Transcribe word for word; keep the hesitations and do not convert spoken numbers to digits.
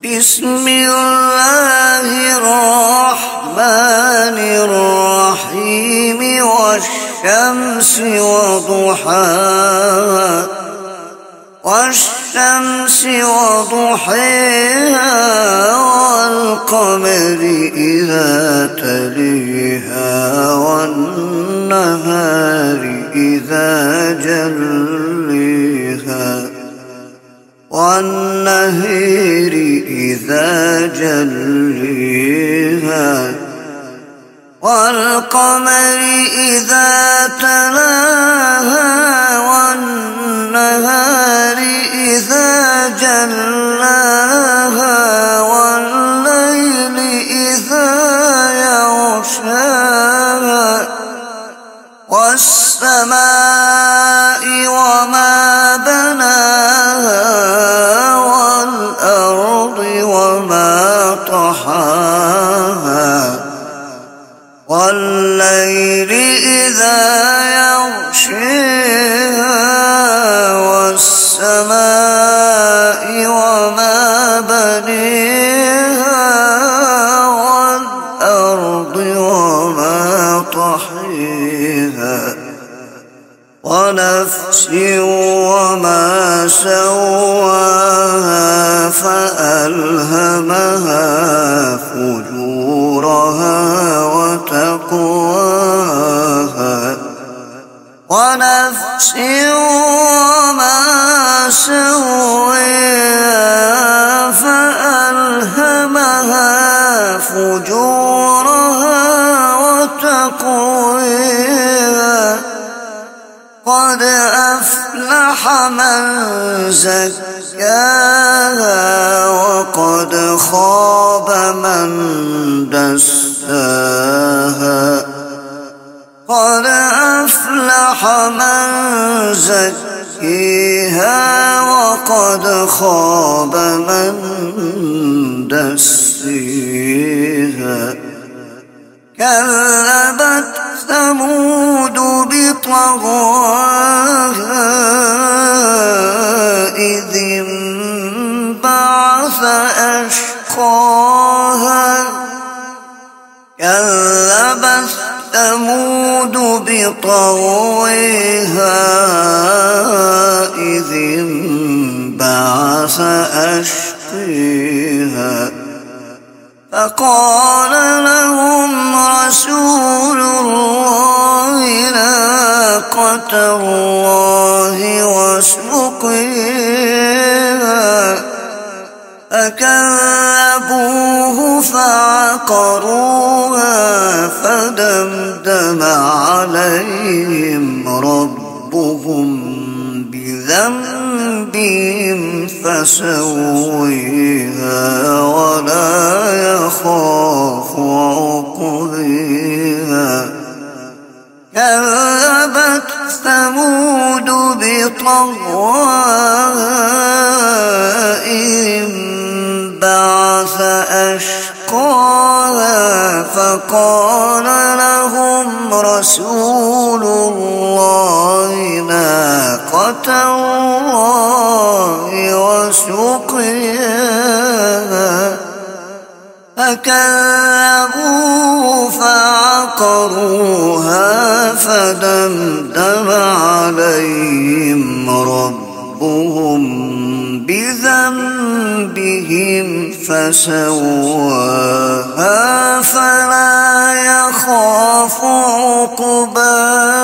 بسم الله الرحمن الرحيم والشمس وضحاها والشمس وضحيها والقمر إذا تليها والنهار إذا جليها والنهر إذا جليها والقمر إذا تلاها والنهار إذا جلاها والليل إذا يغشاها والسماء وما بناها والأرض وما طحاها والليل إذا يغشيها والسماء وما بنيها والأرض وما طحيها ونفس وما سواها فألهمها فجورها وتقواها ونفس وما سواها فألهمها فجورها وتقواها قد أفلح من زكاها وقد خاب من دساها قد أفلح من زكيها وقد خاب من دسيها كذبت ثمود بطغواها إذ انبعث أشقاها كذبت ثمود بطغواها إذ انبعث أشقيها فقال لهم رسول الله ناقة الله وسقيها فكذبوه فعقروها فدمدم عليهم ربهم بذنبهم فسويها ولا يخاف عقبيها كذبت ثمود بطغواها إذ انبعث أشقاها فقال لهم رسول الله ناقة الله وسقياها فكذبوه فعقروها فدمدم عليهم ربهم بذنبهم فسواها فلا يخاف عقباها